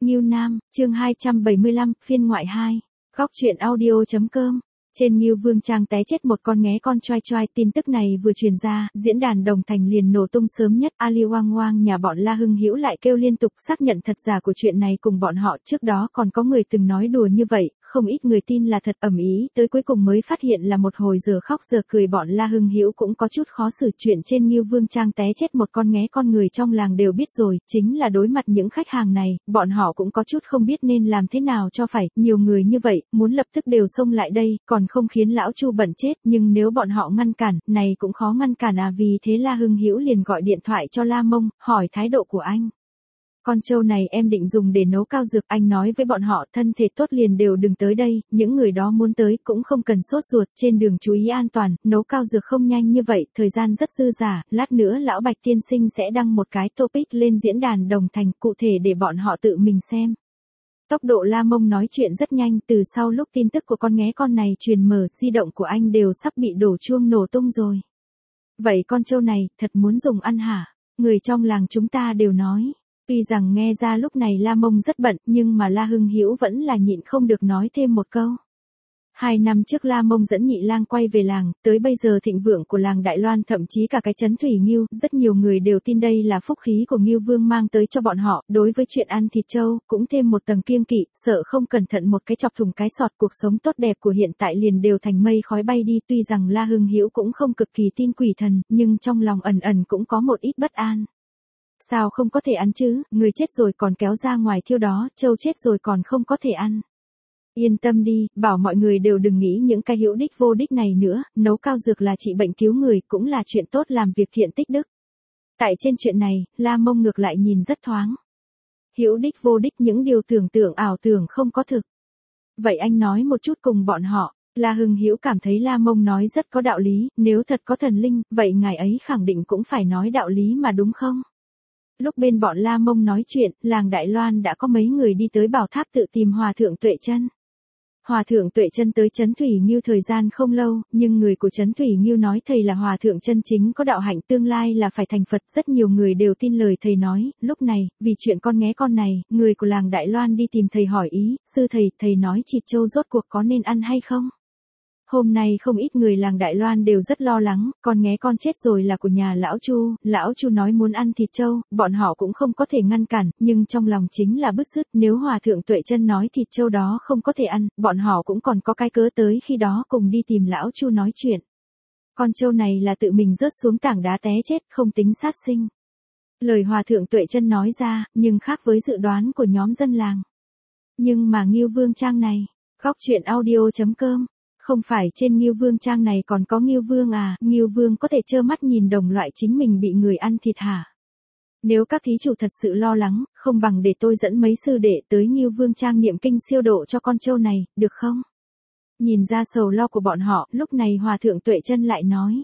Ngưu Nam, chương 275, phiên ngoại 2. Góc truyện audio.com. Trên Ngưu Vương Trang té chết một con nghé con choai choai, tin tức này vừa truyền ra, diễn đàn Đồng Thành liền nổ tung sớm nhất. Ali Hoang Hoang nhà bọn La Hưng Hữu lại kêu liên tục xác nhận thật giả của chuyện này cùng bọn họ. Trước đó còn có người từng nói đùa như vậy, không ít người tin là thật, ầm ĩ, tới cuối cùng mới phát hiện là một hồi giờ khóc giờ cười. Bọn La Hưng Hữu cũng có chút khó xử, chuyện trên Ngưu Vương Trang té chết một con nghé con người trong làng đều biết rồi, chính là đối mặt những khách hàng này, bọn họ cũng có chút không biết nên làm thế nào cho phải. Nhiều người như vậy, muốn lập tức đều xông lại đây, còn không khiến lão Chu bận chết, nhưng nếu bọn họ ngăn cản, này cũng khó ngăn cản à. Vì thế La Hưng Hữu liền gọi điện thoại cho La Mông, hỏi thái độ của anh. Con trâu này em định dùng để nấu cao dược, anh nói với bọn họ thân thể tốt liền đều đừng tới đây, những người đó muốn tới cũng không cần sốt ruột, trên đường chú ý an toàn, nấu cao dược không nhanh như vậy, thời gian rất dư dả, lát nữa lão Bạch tiên sinh sẽ đăng một cái topic lên diễn đàn Đồng Thành cụ thể để bọn họ tự mình xem. Tốc độ La Mông nói chuyện rất nhanh, từ sau lúc tin tức của con nghé con này truyền mở, di động của anh đều sắp bị đổ chuông nổ tung rồi. Vậy con trâu này, thật muốn dùng ăn hả? Người trong làng chúng ta đều nói. Tuy rằng nghe ra lúc này La Mông rất bận, nhưng mà La Hưng Hữu vẫn là nhịn không được nói thêm một câu. 2 năm trước La Mông dẫn Nhị Lang quay về làng, tới bây giờ thịnh vượng của làng Đại Loan, thậm chí cả cái trấn Thủy Ngưu, rất nhiều người đều tin đây là phúc khí của Ngưu Vương mang tới cho bọn họ. Đối với chuyện ăn thịt trâu, cũng thêm một tầng kiêng kỵ, sợ không cẩn thận một cái chọc thủng cái sọt. Cuộc sống tốt đẹp của hiện tại liền đều thành mây khói bay đi. Tuy rằng La Hưng Hữu cũng không cực kỳ tin quỷ thần, nhưng trong lòng ẩn ẩn cũng có một ít bất an. Sao không có thể ăn chứ, người chết rồi còn kéo ra ngoài thiêu đó, trâu chết rồi còn không có thể ăn. Yên tâm đi, bảo mọi người đều đừng nghĩ những cái hữu đích vô đích này nữa, nấu cao dược là trị bệnh cứu người, cũng là chuyện tốt, làm việc thiện tích đức. Tại trên chuyện này, La Mông ngược lại nhìn rất thoáng. Hữu đích vô đích, những điều tưởng tượng ảo tưởng không có thực. Vậy anh nói một chút cùng bọn họ. La Hưng Hữu cảm thấy La Mông nói rất có đạo lý, nếu thật có thần linh, vậy ngài ấy khẳng định cũng phải nói đạo lý mà đúng không? Lúc bên bọn La Mông nói chuyện, làng Đại Loan đã có mấy người đi tới Bảo Tháp tự tìm Hòa thượng Tuệ Chân. Hòa thượng Tuệ Chân tới trấn Thủy Ngưu thời gian không lâu, nhưng người của trấn Thủy Ngưu nói thầy là hòa thượng chân chính, có đạo hạnh, tương lai là phải thành Phật. Rất nhiều người đều tin lời thầy nói. Lúc này, vì chuyện con nghé con này, người của làng Đại Loan đi tìm thầy hỏi ý, sư thầy nói thịt trâu rốt cuộc có nên ăn hay không? Hôm nay không ít người làng Đại Loan đều rất lo lắng, con nghé con chết rồi là của nhà lão Chu nói muốn ăn thịt trâu, bọn họ cũng không có thể ngăn cản, nhưng trong lòng chính là bứt rứt. Nếu Hòa thượng Tuệ Chân nói thịt trâu đó không có thể ăn, bọn họ cũng còn có cái cớ tới khi đó cùng đi tìm lão Chu nói chuyện. Con trâu này là tự mình rớt xuống tảng đá té chết, không tính sát sinh. Lời Hòa thượng Tuệ Chân nói ra, nhưng khác với dự đoán của nhóm dân làng. Nhưng mà Ngưu Vương Trang này, góc truyện audio.com. Không phải trên Ngưu Vương Trang này còn có Ngưu Vương à, Ngưu Vương có thể trơ mắt nhìn đồng loại chính mình bị người ăn thịt hả? Nếu các thí chủ thật sự lo lắng, không bằng để tôi dẫn mấy sư đệ tới Ngưu Vương Trang niệm kinh siêu độ cho con trâu này, được không? Nhìn ra sầu lo của bọn họ, lúc này Hòa thượng Tuệ Chân lại nói.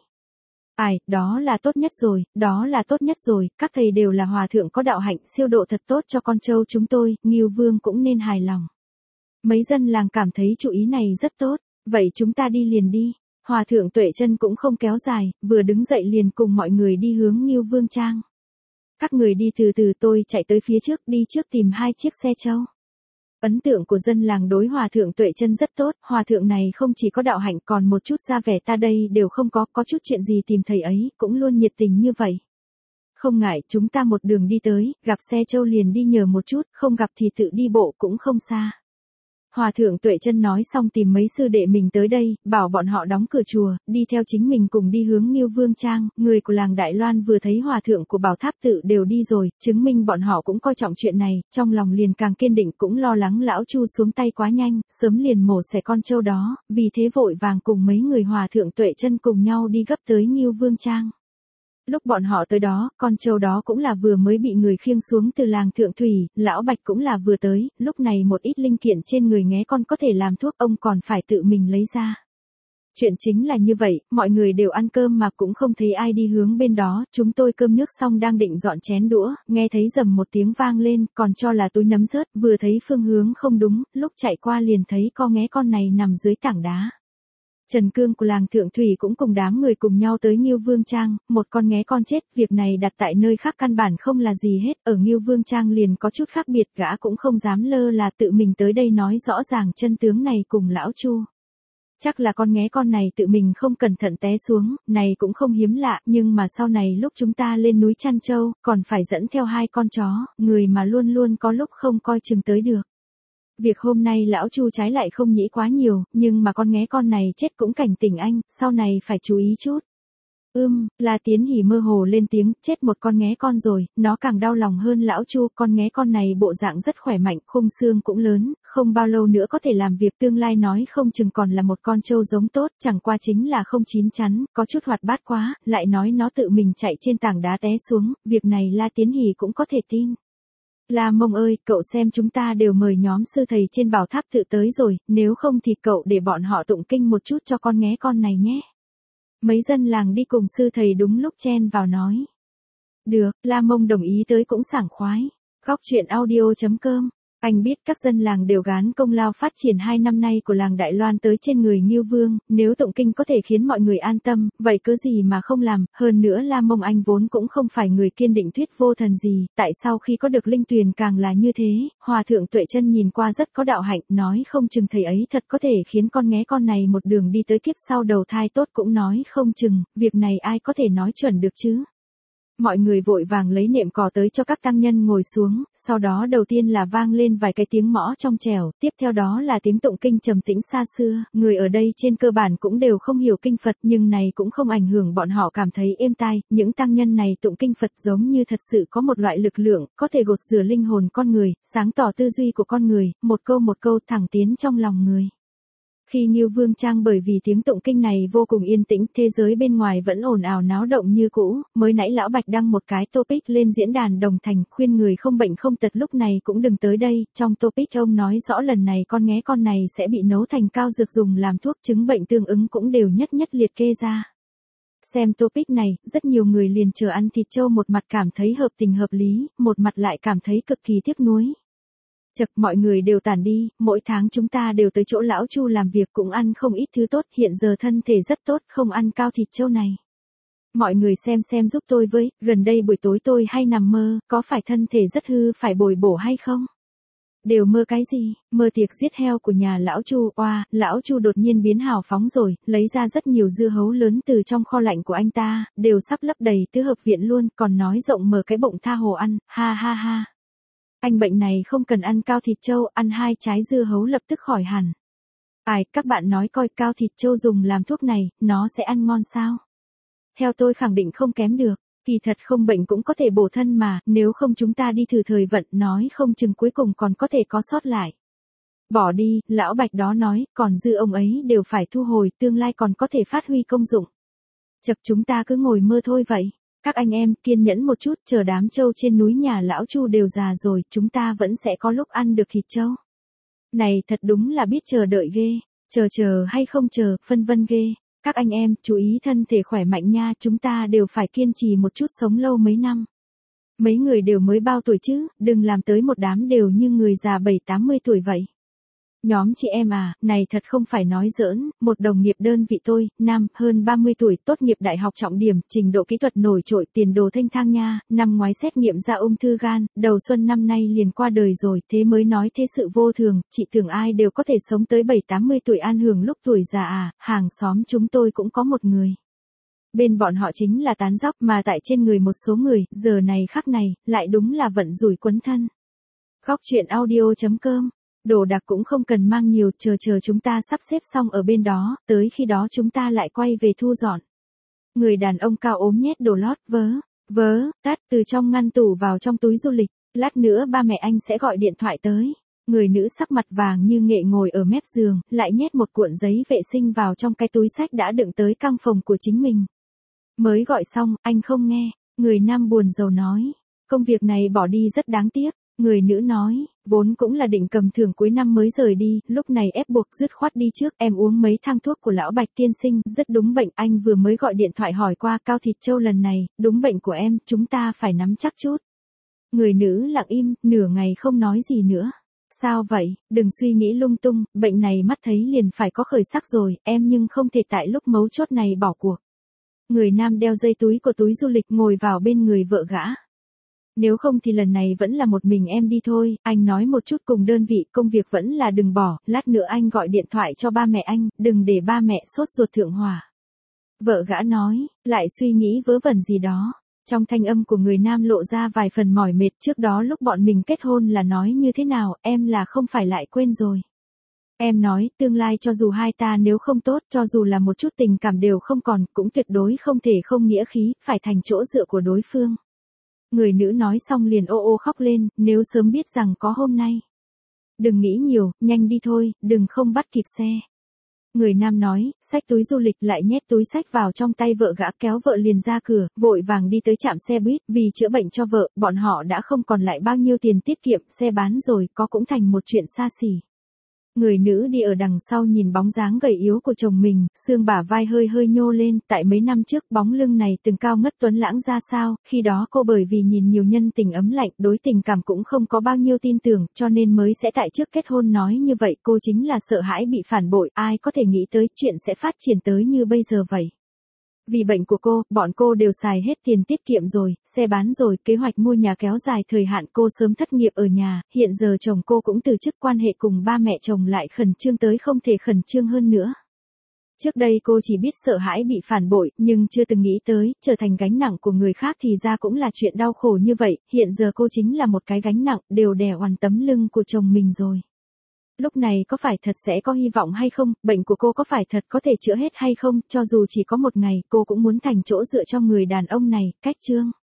Đó là tốt nhất rồi, đó là tốt nhất rồi, các thầy đều là hòa thượng có đạo hạnh, siêu độ thật tốt cho con trâu chúng tôi, Ngưu Vương cũng nên hài lòng. Mấy dân làng cảm thấy chủ ý này rất tốt. Vậy chúng ta đi liền đi. Hòa thượng Tuệ Chân cũng không kéo dài, vừa đứng dậy liền cùng mọi người đi hướng Ngưu Vương Trang. Các người đi từ từ, tôi chạy tới phía trước, đi trước tìm 2 chiếc xe trâu. Ấn tượng của dân làng đối Hòa thượng Tuệ Chân rất tốt, hòa thượng này không chỉ có đạo hạnh còn một chút ra vẻ ta đây đều không có chút chuyện gì tìm thầy ấy, cũng luôn nhiệt tình như vậy. Không ngại, chúng ta một đường đi tới, gặp xe trâu liền đi nhờ một chút, không gặp thì tự đi bộ cũng không xa. Hòa thượng Tuệ Chân nói xong tìm mấy sư đệ mình tới đây, bảo bọn họ đóng cửa chùa, đi theo chính mình cùng đi hướng Ngưu Vương Trang. Người của làng Đại Loan vừa thấy hòa thượng của Bảo Tháp tự đều đi rồi, chứng minh bọn họ cũng coi trọng chuyện này, trong lòng liền càng kiên định, cũng lo lắng lão Chu xuống tay quá nhanh, sớm liền mổ xẻ con trâu đó, vì thế vội vàng cùng mấy người hòa thượng Tuệ Chân cùng nhau đi gấp tới Ngưu Vương Trang. Lúc bọn họ tới đó, con trâu đó cũng là vừa mới bị người khiêng xuống từ làng Thượng Thủy, lão Bạch cũng là vừa tới, lúc này một ít linh kiện trên người nghé con có thể làm thuốc, ông còn phải tự mình lấy ra. Chuyện chính là như vậy, mọi người đều ăn cơm mà cũng không thấy ai đi hướng bên đó, chúng tôi cơm nước xong đang định dọn chén đũa, nghe thấy rầm một tiếng vang lên, còn cho là túi nấm rớt, vừa thấy phương hướng không đúng, lúc chạy qua liền thấy con nghé con này nằm dưới tảng đá. Trần Cương của làng Thượng Thủy cũng cùng đám người cùng nhau tới Ngưu Vương Trang, một con nghé con chết, việc này đặt tại nơi khác căn bản không là gì hết, ở Ngưu Vương Trang liền có chút khác biệt, gã cũng không dám lơ là tự mình tới đây nói rõ ràng chân tướng này cùng lão Chu. Chắc là con nghé con này tự mình không cẩn thận té xuống, này cũng không hiếm lạ, nhưng mà sau này lúc chúng ta lên núi Trăn Châu, còn phải dẫn theo 2 con chó, người mà luôn luôn có lúc không coi chừng tới được. Việc hôm nay lão Chu trái lại không nghĩ quá nhiều, nhưng mà con nghé con này chết cũng cảnh tỉnh anh, sau này phải chú ý chút. La Tiến Hỉ mơ hồ lên tiếng, chết một con nghé con rồi, nó càng đau lòng hơn lão Chu, con nghé con này bộ dạng rất khỏe mạnh, khung xương cũng lớn, không bao lâu nữa có thể làm việc tương lai nói không chừng còn là một con trâu giống tốt, chẳng qua chính là không chín chắn, có chút hoạt bát quá, lại nói nó tự mình chạy trên tảng đá té xuống, việc này La Tiến Hỉ cũng có thể tin. La Mông ơi, cậu xem chúng ta đều mời nhóm sư thầy trên bảo tháp tự tới rồi, nếu không thì cậu để bọn họ tụng kinh một chút cho con nghé con này nhé. Mấy dân làng đi cùng sư thầy đúng lúc chen vào nói. Được, La Mông đồng ý tới cũng sảng khoái. Góc truyện audio.com. Anh biết các dân làng đều gán công lao phát triển 2 năm nay của làng Đại Loan tới trên người Ngưu Vương, nếu tụng kinh có thể khiến mọi người an tâm, vậy cứ gì mà không làm, hơn nữa La Mông anh vốn cũng không phải người kiên định thuyết vô thần gì, tại sao khi có được linh tuyền càng là như thế, Hòa thượng Tuệ Chân nhìn qua rất có đạo hạnh, nói không chừng thầy ấy thật có thể khiến con nghé con này một đường đi tới kiếp sau đầu thai tốt cũng nói không chừng, việc này ai có thể nói chuẩn được chứ. Mọi người vội vàng lấy nệm cỏ tới cho các tăng nhân ngồi xuống, sau đó đầu tiên là vang lên vài cái tiếng mõ trong trẻo, tiếp theo đó là tiếng tụng kinh trầm tĩnh xa xưa, người ở đây trên cơ bản cũng đều không hiểu kinh Phật nhưng này cũng không ảnh hưởng bọn họ cảm thấy êm tai, những tăng nhân này tụng kinh Phật giống như thật sự có một loại lực lượng, có thể gột rửa linh hồn con người, sáng tỏ tư duy của con người, một câu thẳng tiến trong lòng người. Khi Ngưu Vương Trang bởi vì tiếng tụng kinh này vô cùng yên tĩnh, thế giới bên ngoài vẫn ồn ào náo động như cũ, mới nãy Lão Bạch đăng một cái topic lên diễn đàn Đồng Thành, khuyên người không bệnh không tật lúc này cũng đừng tới đây, trong topic ông nói rõ lần này con nghé con này sẽ bị nấu thành cao dược dùng làm thuốc chứng bệnh tương ứng cũng đều nhất nhất liệt kê ra. Xem topic này, rất nhiều người liền chờ ăn thịt trâu, một mặt cảm thấy hợp tình hợp lý, một mặt lại cảm thấy cực kỳ tiếc nuối. Chật, mọi người đều tản đi, mỗi tháng chúng ta đều tới chỗ lão Chu làm việc cũng ăn không ít thứ tốt, hiện giờ thân thể rất tốt, không ăn cao thịt trâu này. Mọi người xem giúp tôi với, gần đây buổi tối tôi hay nằm mơ, có phải thân thể rất hư phải bồi bổ hay không? Đều mơ cái gì? Mơ tiệc giết heo của nhà lão Chu. Oa, lão Chu đột nhiên biến hào phóng rồi, lấy ra rất nhiều dưa hấu lớn từ trong kho lạnh của anh ta, đều sắp lấp đầy tứ hợp viện luôn, còn nói rộng mở cái bụng tha hồ ăn, ha ha ha. Anh bệnh này không cần ăn cao thịt trâu, ăn 2 trái dưa hấu lập tức khỏi hẳn. Ai, các bạn nói coi cao thịt trâu dùng làm thuốc này, nó sẽ ăn ngon sao? Theo tôi khẳng định không kém được, kỳ thật không bệnh cũng có thể bổ thân mà, nếu không chúng ta đi thử thời vận, nói không chừng cuối cùng còn có thể có sót lại. Bỏ đi, lão Bạch đó nói, còn dư ông ấy đều phải thu hồi, tương lai còn có thể phát huy công dụng. Chật, chúng ta cứ ngồi mơ thôi vậy. Các anh em, kiên nhẫn một chút, chờ đám trâu trên núi nhà lão Chu đều già rồi, chúng ta vẫn sẽ có lúc ăn được thịt trâu. Này thật đúng là biết chờ đợi ghê, chờ hay không chờ, phân vân ghê. Các anh em, chú ý thân thể khỏe mạnh nha, chúng ta đều phải kiên trì một chút sống lâu mấy năm. Mấy người đều mới bao tuổi chứ, đừng làm tới một đám đều như người già 7-80 tuổi vậy. Nhóm chị em à, này thật không phải nói giỡn, một đồng nghiệp đơn vị tôi, nam, hơn 30 tuổi, tốt nghiệp đại học trọng điểm, trình độ kỹ thuật nổi trội, tiền đồ thanh thang nha, năm ngoái xét nghiệm ra ung thư gan, đầu xuân năm nay liền qua đời rồi, thế mới nói thế sự vô thường, chị tưởng ai đều có thể sống tới 7-80 tuổi an hưởng lúc tuổi già à, hàng xóm chúng tôi cũng có một người. Bên bọn họ chính là tán dóc mà tại trên người một số người, giờ này khắc này, lại đúng là vận rủi quấn thân. Góc truyện audio.com. Đồ đạc cũng không cần mang nhiều, chờ chúng ta sắp xếp xong ở bên đó, tới khi đó chúng ta lại quay về thu dọn. Người đàn ông cao ốm nhét đồ lót, tát từ trong ngăn tủ vào trong túi du lịch, lát nữa ba mẹ anh sẽ gọi điện thoại tới. Người nữ sắc mặt vàng như nghệ ngồi ở mép giường, lại nhét một cuộn giấy vệ sinh vào trong cái túi xách đã đựng tới căn phòng của chính mình. Mới gọi xong, anh không nghe, người nam buồn rầu nói, công việc này bỏ đi rất đáng tiếc. Người nữ nói, vốn cũng là định cầm thưởng cuối năm mới rời đi, lúc này ép buộc dứt khoát đi trước, em uống mấy thang thuốc của lão Bạch tiên sinh, rất đúng bệnh, anh vừa mới gọi điện thoại hỏi qua cao thịt trâu lần này, đúng bệnh của em, chúng ta phải nắm chắc chút. Người nữ lặng im, nửa ngày không nói gì nữa. Sao vậy, đừng suy nghĩ lung tung, bệnh này mắt thấy liền phải có khởi sắc rồi, em nhưng không thể tại lúc mấu chốt này bỏ cuộc. Người nam đeo dây túi của túi du lịch ngồi vào bên người vợ gã. Nếu không thì lần này vẫn là một mình em đi thôi, anh nói một chút cùng đơn vị, công việc vẫn là đừng bỏ, lát nữa anh gọi điện thoại cho ba mẹ anh, đừng để ba mẹ sốt ruột thượng hỏa. Vợ gã nói, lại suy nghĩ vớ vẩn gì đó. Trong thanh âm của người nam lộ ra vài phần mỏi mệt, trước đó lúc bọn mình kết hôn là nói như thế nào, em là không phải lại quên rồi. Em nói, tương lai cho dù hai ta nếu không tốt, cho dù là một chút tình cảm đều không còn, cũng tuyệt đối không thể không nghĩa khí, phải thành chỗ dựa của đối phương. Người nữ nói xong liền ô ô khóc lên, nếu sớm biết rằng có hôm nay. Đừng nghĩ nhiều, nhanh đi thôi, đừng không bắt kịp xe. Người nam nói, xách túi du lịch lại nhét túi xách vào trong tay vợ gã, kéo vợ liền ra cửa, vội vàng đi tới trạm xe buýt, vì chữa bệnh cho vợ, bọn họ đã không còn lại bao nhiêu tiền tiết kiệm, xe bán rồi, có cũng thành một chuyện xa xỉ. Người nữ đi ở đằng sau nhìn bóng dáng gầy yếu của chồng mình, xương bả vai hơi hơi nhô lên, tại mấy năm trước bóng lưng này từng cao ngất tuấn lãng ra sao, khi đó cô bởi vì nhìn nhiều nhân tình ấm lạnh, đối tình cảm cũng không có bao nhiêu tin tưởng, cho nên mới sẽ tại trước kết hôn nói như vậy, cô chính là sợ hãi bị phản bội, ai có thể nghĩ tới chuyện sẽ phát triển tới như bây giờ vậy. Vì bệnh của cô, bọn cô đều xài hết tiền tiết kiệm rồi, xe bán rồi, kế hoạch mua nhà kéo dài thời hạn, cô sớm thất nghiệp ở nhà, hiện giờ chồng cô cũng từ chức, quan hệ cùng ba mẹ chồng lại khẩn trương tới không thể khẩn trương hơn nữa. Trước đây cô chỉ biết sợ hãi bị phản bội, nhưng chưa từng nghĩ tới, trở thành gánh nặng của người khác thì ra cũng là chuyện đau khổ như vậy, hiện giờ cô chính là một cái gánh nặng, đều đè oằn tấm lưng của chồng mình rồi. Lúc này có phải thật sẽ có hy vọng hay không, bệnh của cô có phải thật có thể chữa hết hay không, cho dù chỉ có một ngày, cô cũng muốn thành chỗ dựa cho người đàn ông này, cách chương.